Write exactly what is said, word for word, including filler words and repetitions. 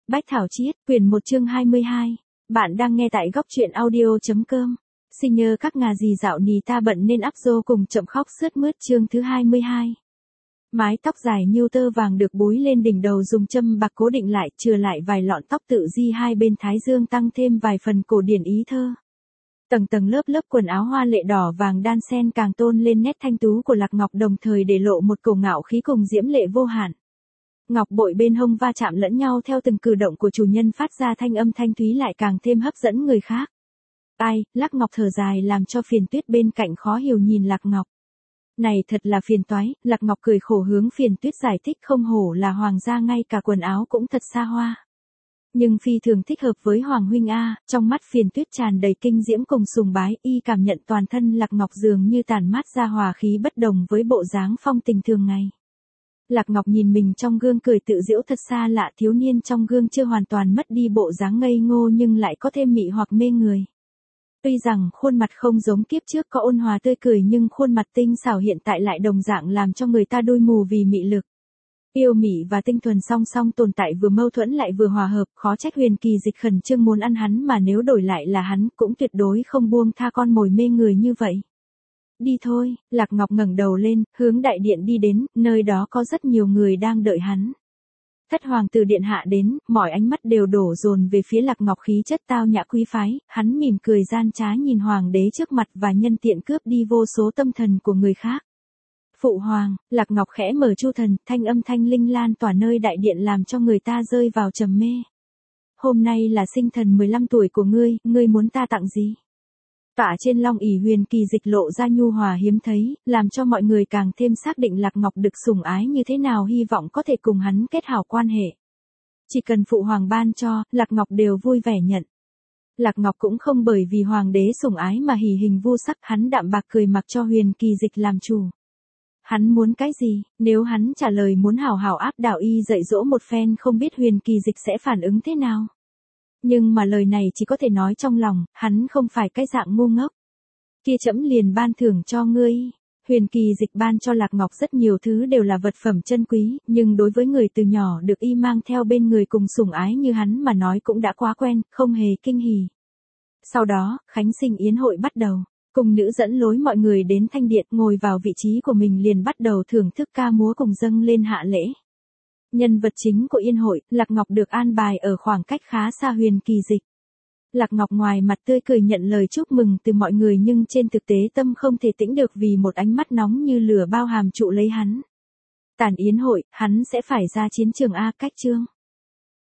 Bách Thảo Chiết, quyển một chương hai mươi hai. Bạn đang nghe tại góc truyện audio.com. Xin nhờ các ngà gì dạo nì ta bận nên áp dô cùng chậm khóc sướt mướt chương thứ hai mươi hai. Mái tóc dài nhưu tơ vàng được búi lên đỉnh đầu dùng châm bạc cố định lại, chừa lại vài lọn tóc tự di hai bên thái dương tăng thêm vài phần cổ điển ý thơ. Tầng tầng lớp lớp quần áo hoa lệ đỏ vàng đan xen càng tôn lên nét thanh tú của Lạc Ngọc, đồng thời để lộ một cổ ngạo khí cùng diễm lệ vô hạn. Ngọc bội bên hông va chạm lẫn nhau theo từng cử động của chủ nhân phát ra thanh âm thanh thúy lại càng thêm hấp dẫn người khác. Ai, Lạc Ngọc thở dài làm cho Phiền Tuyết bên cạnh khó hiểu nhìn Lạc Ngọc. Này thật là phiền toái, Lạc Ngọc cười khổ hướng Phiền Tuyết giải thích, không hổ là hoàng gia, ngay cả quần áo cũng thật xa hoa. Nhưng phi thường thích hợp với Hoàng huynh a. Trong mắt Phiền Tuyết tràn đầy kinh diễm cùng sùng bái, y cảm nhận toàn thân Lạc Ngọc dường như tản mát ra hòa khí bất đồng với bộ dáng phong tình thường ngày. Lạc Ngọc nhìn mình trong gương cười tự giễu, thật xa lạ, thiếu niên trong gương chưa hoàn toàn mất đi bộ dáng ngây ngô nhưng lại có thêm mị hoặc mê người. Tuy rằng khuôn mặt không giống kiếp trước có ôn hòa tươi cười, nhưng khuôn mặt tinh xảo hiện tại lại đồng dạng làm cho người ta đôi mù vì mị lực. Yêu mị và tinh thuần song song tồn tại, vừa mâu thuẫn lại vừa hòa hợp, khó trách Huyền Kỳ Dịch khẩn trương muốn ăn hắn, mà nếu đổi lại là hắn cũng tuyệt đối không buông tha con mồi mê người như vậy. Đi thôi, Lạc Ngọc ngẩng đầu lên, hướng đại điện đi đến, nơi đó có rất nhiều người đang đợi hắn. Thất hoàng tử điện hạ đến, mọi ánh mắt đều đổ dồn về phía Lạc Ngọc, khí chất tao nhã quý phái, hắn mỉm cười gian trá nhìn hoàng đế trước mặt và nhân tiện cướp đi vô số tâm thần của người khác. Phụ hoàng, Lạc Ngọc khẽ mở chu thần, thanh âm thanh linh lan tỏa nơi đại điện làm cho người ta rơi vào trầm mê. Hôm nay là sinh thần mười lăm tuổi của ngươi, ngươi muốn ta tặng gì? Tỏa trên long ỷ Huyền Kỳ Dịch lộ ra nhu hòa hiếm thấy, làm cho mọi người càng thêm xác định Lạc Ngọc được sủng ái như thế nào, hy vọng có thể cùng hắn kết hảo quan hệ. Chỉ cần phụ hoàng ban cho, Lạc Ngọc đều vui vẻ nhận. Lạc Ngọc cũng không bởi vì hoàng đế sủng ái mà hỉ hình vu sắc, hắn đạm bạc cười mặc cho Huyền Kỳ Dịch làm chủ. Hắn muốn cái gì, nếu hắn trả lời muốn hảo hảo áp đảo y dạy dỗ một phen, không biết Huyền Kỳ Dịch sẽ phản ứng thế nào. Nhưng mà lời này chỉ có thể nói trong lòng, hắn không phải cái dạng ngu ngốc. Kia trẫm liền ban thưởng cho ngươi. Huyền Kỳ Dịch ban cho Lạc Ngọc rất nhiều thứ đều là vật phẩm chân quý, nhưng đối với người từ nhỏ được y mang theo bên người cùng sủng ái như hắn mà nói cũng đã quá quen, không hề kinh hỉ. Sau đó, khánh sinh yến hội bắt đầu. Cung nữ dẫn lối mọi người đến thanh điện, ngồi vào vị trí của mình liền bắt đầu thưởng thức ca múa cùng dâng lên hạ lễ. Nhân vật chính của yến hội, Lạc Ngọc được an bài ở khoảng cách khá xa Huyền Kỳ Dịch. Lạc Ngọc ngoài mặt tươi cười nhận lời chúc mừng từ mọi người, nhưng trên thực tế tâm không thể tĩnh được vì một ánh mắt nóng như lửa bao hàm trụ lấy hắn. Tàn yến hội, hắn sẽ phải ra chiến trường a. Cách chương.